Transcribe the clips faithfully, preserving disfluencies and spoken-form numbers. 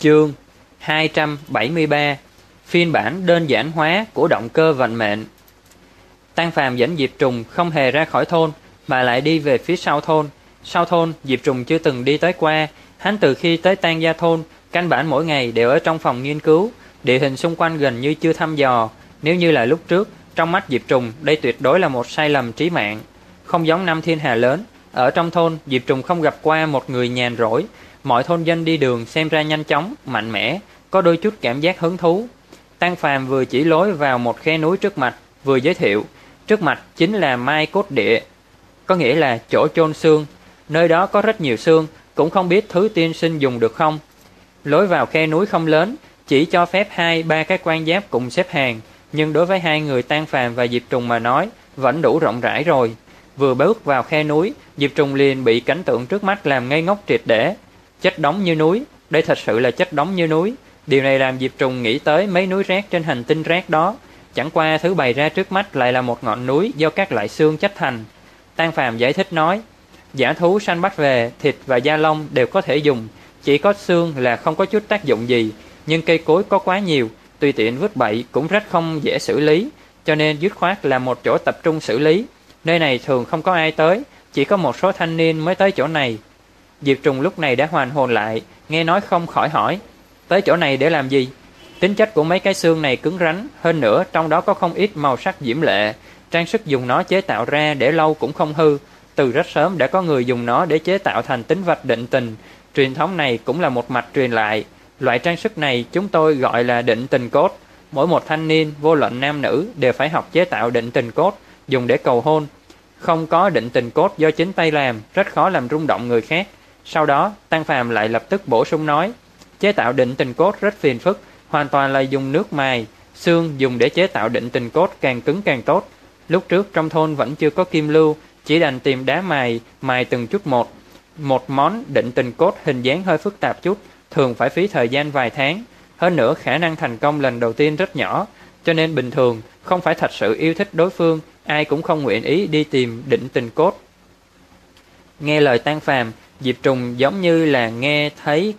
Chương hai trăm bảy mươi ba. Phiên bản đơn giản hóa của động cơ vận mệnh. Tăng Phàm dẫn Diệp Trùng không hề ra khỏi thôn, mà lại đi về phía sau thôn. Sau thôn, Diệp Trùng chưa từng đi tới qua. Hắn từ khi tới Tang Gia thôn, căn bản mỗi ngày đều ở trong phòng nghiên cứu, địa hình xung quanh gần như chưa thăm dò. Nếu như là lúc trước, trong mắt Diệp Trùng, đây tuyệt đối là một sai lầm trí mạng. Không giống năm thiên hà lớn, ở trong thôn, Diệp Trùng không gặp qua một người nhàn rỗi. Mọi thôn dân đi đường xem ra nhanh chóng, mạnh mẽ, có đôi chút cảm giác hứng thú. Tăng Phàm vừa chỉ lối vào một khe núi trước mặt, vừa giới thiệu, trước mặt chính là Mai Cốt Địa, có nghĩa là chỗ chôn xương. Nơi đó có rất nhiều xương, cũng không biết thứ tiên sinh dùng được không. Lối vào khe núi không lớn, chỉ cho phép hai ba cái quan giáp cùng xếp hàng, nhưng đối với hai người Tăng Phàm và Diệp Trùng mà nói, vẫn đủ rộng rãi rồi. Vừa bước vào khe núi, Diệp Trùng liền bị cảnh tượng trước mắt làm ngây ngốc triệt để. Chất đống như núi, đây thật sự là chất đống như núi. Điều này làm Diệp Trùng nghĩ tới mấy núi rác trên hành tinh rác đó. Chẳng qua thứ bày ra trước mắt lại là một ngọn núi do các loại xương chất thành. Tăng Phàm giải thích nói, dã thú săn bắt về, thịt và da lông đều có thể dùng, chỉ có xương là không có chút tác dụng gì. Nhưng cây cối có quá nhiều, tùy tiện vứt bậy cũng rất không dễ xử lý, cho nên dứt khoát là một chỗ tập trung xử lý. Nơi này thường không có ai tới, chỉ có một số thanh niên mới tới chỗ này. Diệp Trùng lúc này đã hoàn hồn lại, nghe nói không khỏi hỏi, tới chỗ này để làm gì? Tính chất của mấy cái xương này cứng rắn, hơn nữa trong đó có không ít màu sắc diễm lệ, trang sức dùng nó chế tạo ra để lâu cũng không hư. Từ rất sớm đã có người dùng nó để chế tạo thành tính vật định tình, truyền thống này cũng là một mạch truyền lại. Loại trang sức này chúng tôi gọi là định tình cốt. Mỗi một thanh niên, vô luận nam nữ, đều phải học chế tạo định tình cốt, dùng để cầu hôn. Không có định tình cốt do chính tay làm, rất khó làm rung động người khác. Sau đó, Tăng Phàm lại lập tức bổ sung nói, chế tạo định tình cốt rất phiền phức, hoàn toàn là dùng nước mài, xương dùng để chế tạo định tình cốt càng cứng càng tốt. Lúc trước trong thôn vẫn chưa có kim lưu, chỉ đành tìm đá mài, mài từng chút một. Một món định tình cốt hình dáng hơi phức tạp chút, thường phải phí thời gian vài tháng. Hơn nữa khả năng thành công lần đầu tiên rất nhỏ, cho nên bình thường không phải thật sự yêu thích đối phương, ai cũng không nguyện ý đi tìm định tình cốt. Nghe lời Tăng Phàm, Diệp Trùng giống như là nghe thấy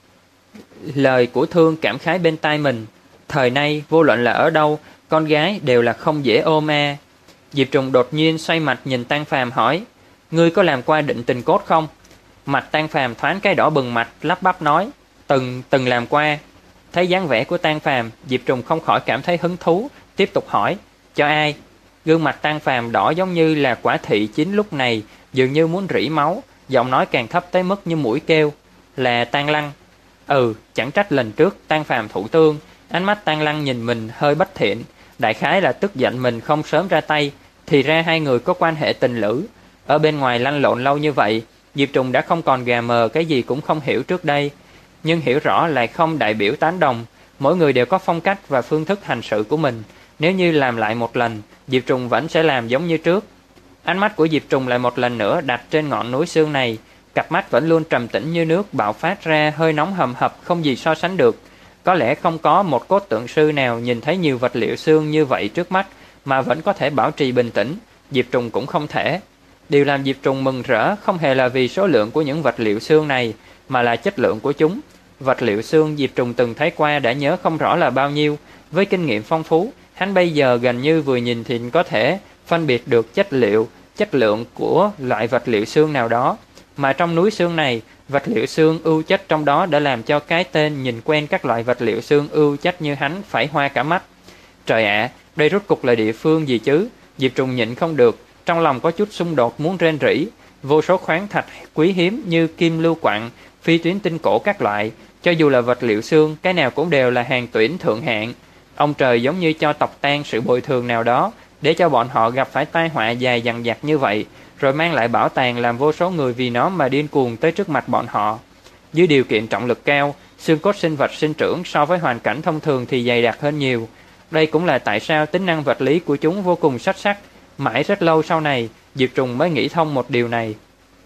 lời của thương cảm khái bên tai mình. Thời nay vô luận là ở đâu, con gái đều là không dễ ôm a. Diệp Trùng đột nhiên xoay mặt nhìn Tăng Phàm hỏi, ngươi có làm qua định tình cốt không? Mặt Tăng Phàm thoáng cái đỏ bừng mặt, lắp bắp nói, từng từng làm qua. Thấy dáng vẻ của Tăng Phàm, Diệp Trùng không khỏi cảm thấy hứng thú, tiếp tục hỏi, cho ai? Gương mặt Tăng Phàm đỏ giống như là quả thị chín lúc này, dường như muốn rỉ máu, giọng nói càng thấp tới mức như mũi kêu, là Tăng Lăng. Ừ, chẳng trách lần trước Tăng Phàm thụ thương, ánh mắt Tăng Lăng nhìn mình hơi bất thiện, đại khái là tức giận mình không sớm ra tay, thì ra hai người có quan hệ tình lữ. Ở bên ngoài lăn lộn lâu như vậy, Diệp Trùng đã không còn gà mờ cái gì cũng không hiểu trước đây, nhưng hiểu rõ lại không đại biểu tán đồng. Mỗi người đều có phong cách và phương thức hành sự của mình, nếu như làm lại một lần, Diệp Trùng vẫn sẽ làm giống như trước. Ánh mắt của Diệp Trùng lại một lần nữa đặt trên ngọn núi xương này, cặp mắt vẫn luôn trầm tĩnh như nước bạo phát ra hơi nóng hầm hập không gì so sánh được. Có lẽ không có một cốt tượng sư nào nhìn thấy nhiều vật liệu xương như vậy trước mắt mà vẫn có thể bảo trì bình tĩnh, Diệp Trùng cũng không thể. Điều làm Diệp Trùng mừng rỡ không hề là vì số lượng của những vật liệu xương này, mà là chất lượng của chúng. Vật liệu xương Diệp Trùng từng thấy qua đã nhớ không rõ là bao nhiêu, với kinh nghiệm phong phú, hắn bây giờ gần như vừa nhìn thì có thể phân biệt được chất liệu, chất lượng của loại vật liệu xương nào đó. Mà trong núi xương này, vật liệu xương ưu chất trong đó đã làm cho cái tên nhìn quen các loại vật liệu xương ưu chất như hắn phải hoa cả mắt. Trời ạ, đây rốt cục là địa phương gì chứ? Diệp Trùng nhịn không được, trong lòng có chút xung đột muốn rên rỉ. Vô số khoáng thạch quý hiếm như kim lưu quặng, phi tuyến tinh cổ các loại, cho dù là vật liệu xương, cái nào cũng đều là hàng tuyển thượng hạng. Ông trời giống như cho tộc tan sự bồi thường nào đó, để cho bọn họ gặp phải tai họa dài dằng dặc như vậy, rồi mang lại bảo tàng làm vô số người vì nó mà điên cuồng tới trước mặt bọn họ. Dưới điều kiện trọng lực cao, xương cốt sinh vật sinh trưởng so với hoàn cảnh thông thường thì dày đặc hơn nhiều. Đây cũng là tại sao tính năng vật lý của chúng vô cùng xuất sắc. Mãi rất lâu sau này, Diệp Trùng mới nghĩ thông một điều này.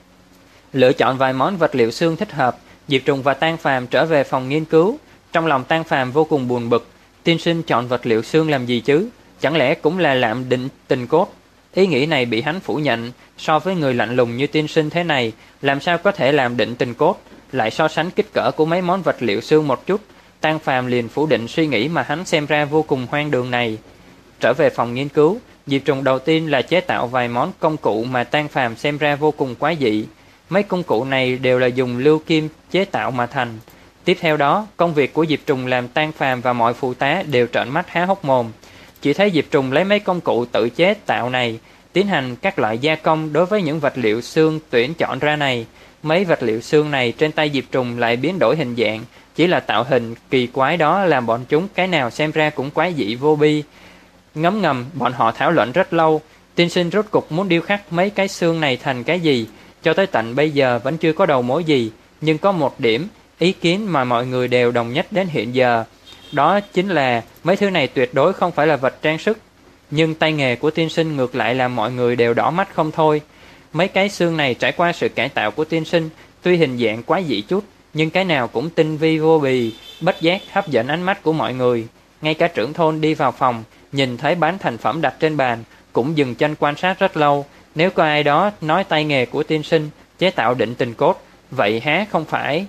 Lựa chọn vài món vật liệu xương thích hợp, Diệp Trùng và Tăng Phàm trở về phòng nghiên cứu. Trong lòng Tăng Phàm vô cùng buồn bực, tiên sinh chọn vật liệu xương làm gì chứ? Chẳng lẽ cũng là làm định tình cốt? Ý nghĩ này bị hắn phủ nhận, so với người lạnh lùng như tiên sinh thế này, làm sao có thể làm định tình cốt? lại so sánh kích cỡ của mấy món vật liệu xương một chút, Tang Phàm liền phủ định suy nghĩ mà hắn xem ra vô cùng hoang đường này. Trở về phòng nghiên cứu, Diệp Trùng đầu tiên là chế tạo vài món công cụ mà Tang Phàm xem ra vô cùng quái dị. Mấy công cụ này đều là dùng lưu kim chế tạo mà thành. Tiếp theo đó, công việc của Diệp Trùng làm Tang Phàm và mọi phụ tá đều trợn mắt há hốc mồm. Chỉ thấy Diệp Trùng lấy mấy công cụ tự chế tạo này, tiến hành các loại gia công đối với những vật liệu xương tuyển chọn ra này. Mấy vật liệu xương này trên tay Diệp Trùng lại biến đổi hình dạng, chỉ là tạo hình kỳ quái đó làm bọn chúng cái nào xem ra cũng quái dị vô bi. Ngấm ngầm, bọn họ thảo luận rất lâu, tiên sinh rốt cục muốn điêu khắc mấy cái xương này thành cái gì, cho tới tận bây giờ vẫn chưa có đầu mối gì, nhưng có một điểm, ý kiến mà mọi người đều đồng nhất đến hiện giờ, đó chính là mấy thứ này tuyệt đối không phải là vật trang sức, nhưng tay nghề của tiên sinh ngược lại làm mọi người đều đỏ mắt không thôi. Mấy cái xương này trải qua sự cải tạo của tiên sinh, tuy hình dạng quái dị chút, nhưng cái nào cũng tinh vi vô bì, bất giác hấp dẫn ánh mắt của mọi người. Ngay cả trưởng thôn đi vào phòng, nhìn thấy bán thành phẩm đặt trên bàn, cũng dừng chân quan sát rất lâu. Nếu có ai đó nói tay nghề của tiên sinh chế tạo định tình cốt, vậy há không phải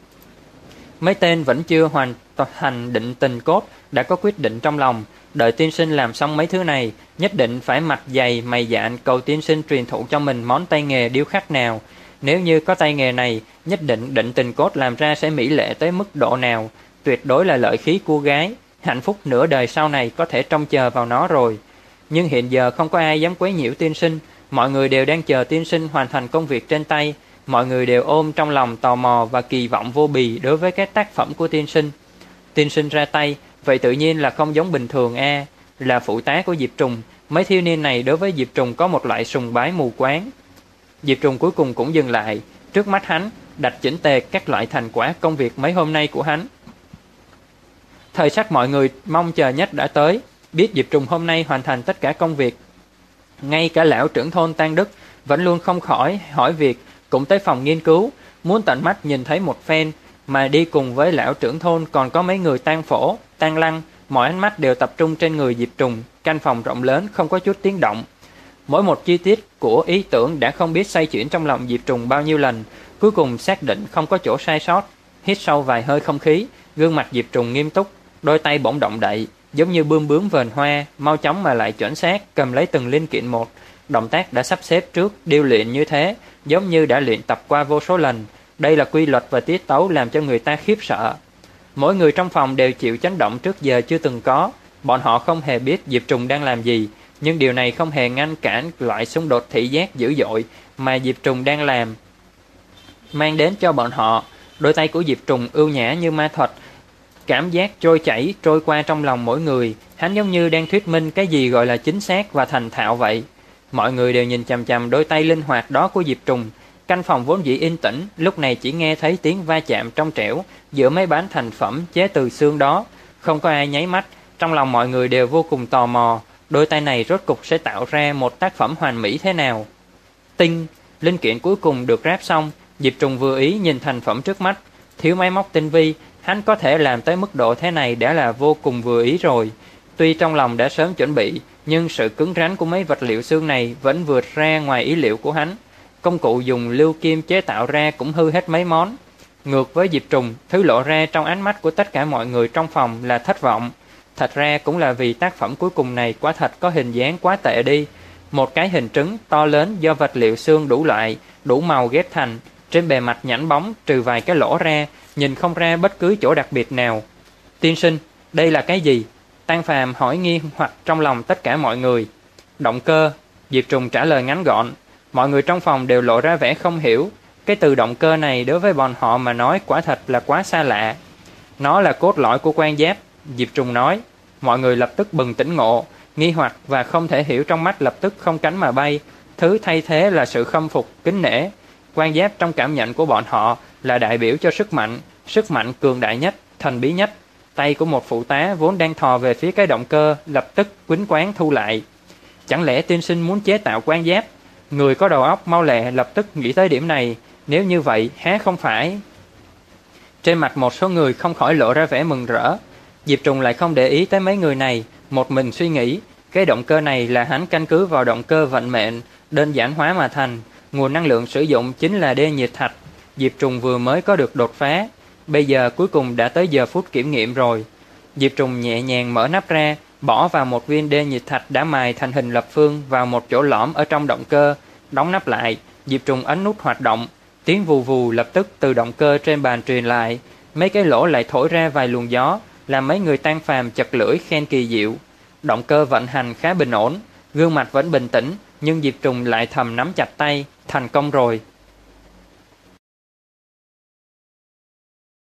mấy tên vẫn chưa hoàn thành định tình cốt đã có quyết định trong lòng, đợi tiên sinh làm xong mấy thứ này, nhất định phải mặt dày mày dạn cầu tiên sinh truyền thụ cho mình món tay nghề điêu khắc nào. Nếu như có tay nghề này, nhất định định tình cốt làm ra sẽ mỹ lệ tới mức độ nào, tuyệt đối là lợi khí của gái, hạnh phúc nửa đời sau này có thể trông chờ vào nó rồi. Nhưng hiện giờ không có ai dám quấy nhiễu tiên sinh, mọi người đều đang chờ tiên sinh hoàn thành công việc trên tay, mọi người đều ôm trong lòng tò mò và kỳ vọng vô bì đối với cái tác phẩm của tiên sinh. Tiên sinh ra tay, vậy tự nhiên là không giống bình thường a, à, là phụ tá của Diệp Trùng, mấy thiếu niên này đối với Diệp Trùng có một loại sùng bái mù quáng. Diệp Trùng cuối cùng cũng dừng lại, trước mắt hắn đặt chỉnh tề các loại thành quả công việc mấy hôm nay của hắn. Thời khắc mọi người mong chờ nhất đã tới, biết Diệp Trùng hôm nay hoàn thành tất cả công việc. Ngay cả lão trưởng thôn Tang Đức vẫn luôn không khỏi hỏi việc, cũng tới phòng nghiên cứu, muốn tận mắt nhìn thấy một phen, mà đi cùng với lão trưởng thôn còn có mấy người Tang Phổ, Tang Lăng, mọi ánh mắt đều tập trung trên người Diệp Trùng. Căn phòng rộng lớn không có chút tiếng động. Mỗi một chi tiết của ý tưởng đã không biết xoay chuyển trong lòng Diệp Trùng bao nhiêu lần, cuối cùng xác định không có chỗ sai sót. Hít sâu vài hơi không khí, gương mặt Diệp Trùng nghiêm túc, đôi tay bỗng động đậy, giống như bươm bướm vờn hoa, mau chóng mà lại chuẩn xác cầm lấy từng linh kiện một. Động tác đã sắp xếp trước, điêu luyện như thế, giống như đã luyện tập qua vô số lần. Đây là quy luật và tiết tấu làm cho người ta khiếp sợ. Mỗi người trong phòng đều chịu chấn động trước giờ chưa từng có. Bọn họ không hề biết Diệp Trùng đang làm gì, nhưng điều này không hề ngăn cản loại xung đột thị giác dữ dội mà Diệp Trùng đang làm mang đến cho bọn họ. Đôi tay của Diệp Trùng ưu nhã như ma thuật, cảm giác trôi chảy trôi qua trong lòng mỗi người. Hắn giống như đang thuyết minh cái gì gọi là chính xác và thành thạo vậy. Mọi người đều nhìn chằm chằm đôi tay linh hoạt đó của Diệp Trùng. Căn phòng vốn dĩ yên tĩnh, lúc này chỉ nghe thấy tiếng va chạm trong trẻo giữa mấy bán thành phẩm chế từ xương đó. Không có ai nháy mắt, trong lòng mọi người đều vô cùng tò mò, đôi tay này rốt cục sẽ tạo ra một tác phẩm hoàn mỹ thế nào. Tinh, linh kiện cuối cùng được ráp xong, Diệp Trùng vừa ý nhìn thành phẩm trước mắt. Thiếu máy móc tinh vi, hắn có thể làm tới mức độ thế này đã là vô cùng vừa ý rồi. Tuy trong lòng đã sớm chuẩn bị, nhưng sự cứng rắn của mấy vật liệu xương này vẫn vượt ra ngoài ý liệu của hắn. Công cụ dùng lưu kim chế tạo ra cũng hư hết mấy món. Ngược với Diệp Trùng, thứ lộ ra trong ánh mắt của tất cả mọi người trong phòng là thất vọng. Thật ra cũng là vì tác phẩm cuối cùng này quả thật có hình dáng quá tệ đi. Một cái hình trứng to lớn do vật liệu xương đủ loại, đủ màu ghép thành, trên bề mặt nhẵn bóng trừ vài cái lỗ ra, nhìn không ra bất cứ chỗ đặc biệt nào. Tiên sinh, đây là cái gì? Tang Phàm hỏi nghi hoặc trong lòng tất cả mọi người. Động cơ, Diệp Trùng trả lời ngắn gọn. Mọi người trong phòng đều lộ ra vẻ không hiểu. Cái từ động cơ này đối với bọn họ mà nói quả thật là quá xa lạ. Nó là cốt lõi của quan giáp, Diệp Trùng nói. Mọi người lập tức bừng tỉnh ngộ, nghi hoặc và không thể hiểu trong mắt lập tức không cánh mà bay. Thứ thay thế là sự khâm phục, kính nể. Quan giáp trong cảm nhận của bọn họ là đại biểu cho sức mạnh, sức mạnh cường đại nhất, thần bí nhất. Tay của một phụ tá vốn đang thò về phía cái động cơ lập tức quýnh quáng thu lại. Chẳng lẽ tiên sinh muốn chế tạo quan giáp? Người có đầu óc mau lẹ lập tức nghĩ tới điểm này. Nếu như vậy, há không phải? Trên mặt một số người không khỏi lộ ra vẻ mừng rỡ. Diệp Trùng lại không để ý tới mấy người này, một mình suy nghĩ. Cái động cơ này là hắn căn cứ vào động cơ vận mệnh, đơn giản hóa mà thành. Nguồn năng lượng sử dụng chính là đê nhiệt thạch. Diệp Trùng vừa mới có được đột phá, bây giờ cuối cùng đã tới giờ phút kiểm nghiệm rồi. Diệp Trùng nhẹ nhàng mở nắp ra, bỏ vào một viên đê nhiệt thạch đã mài thành hình lập phương vào một chỗ lõm ở trong động cơ, đóng nắp lại. Diệp Trùng ấn nút hoạt động, tiếng vù vù lập tức từ động cơ trên bàn truyền lại, mấy cái lỗ lại thổi ra vài luồng gió, làm mấy người Tang Phàm chật lưỡi khen kỳ diệu. Động cơ vận hành khá bình ổn, gương mặt vẫn bình tĩnh, nhưng Diệp Trùng lại thầm nắm chặt tay, thành công rồi.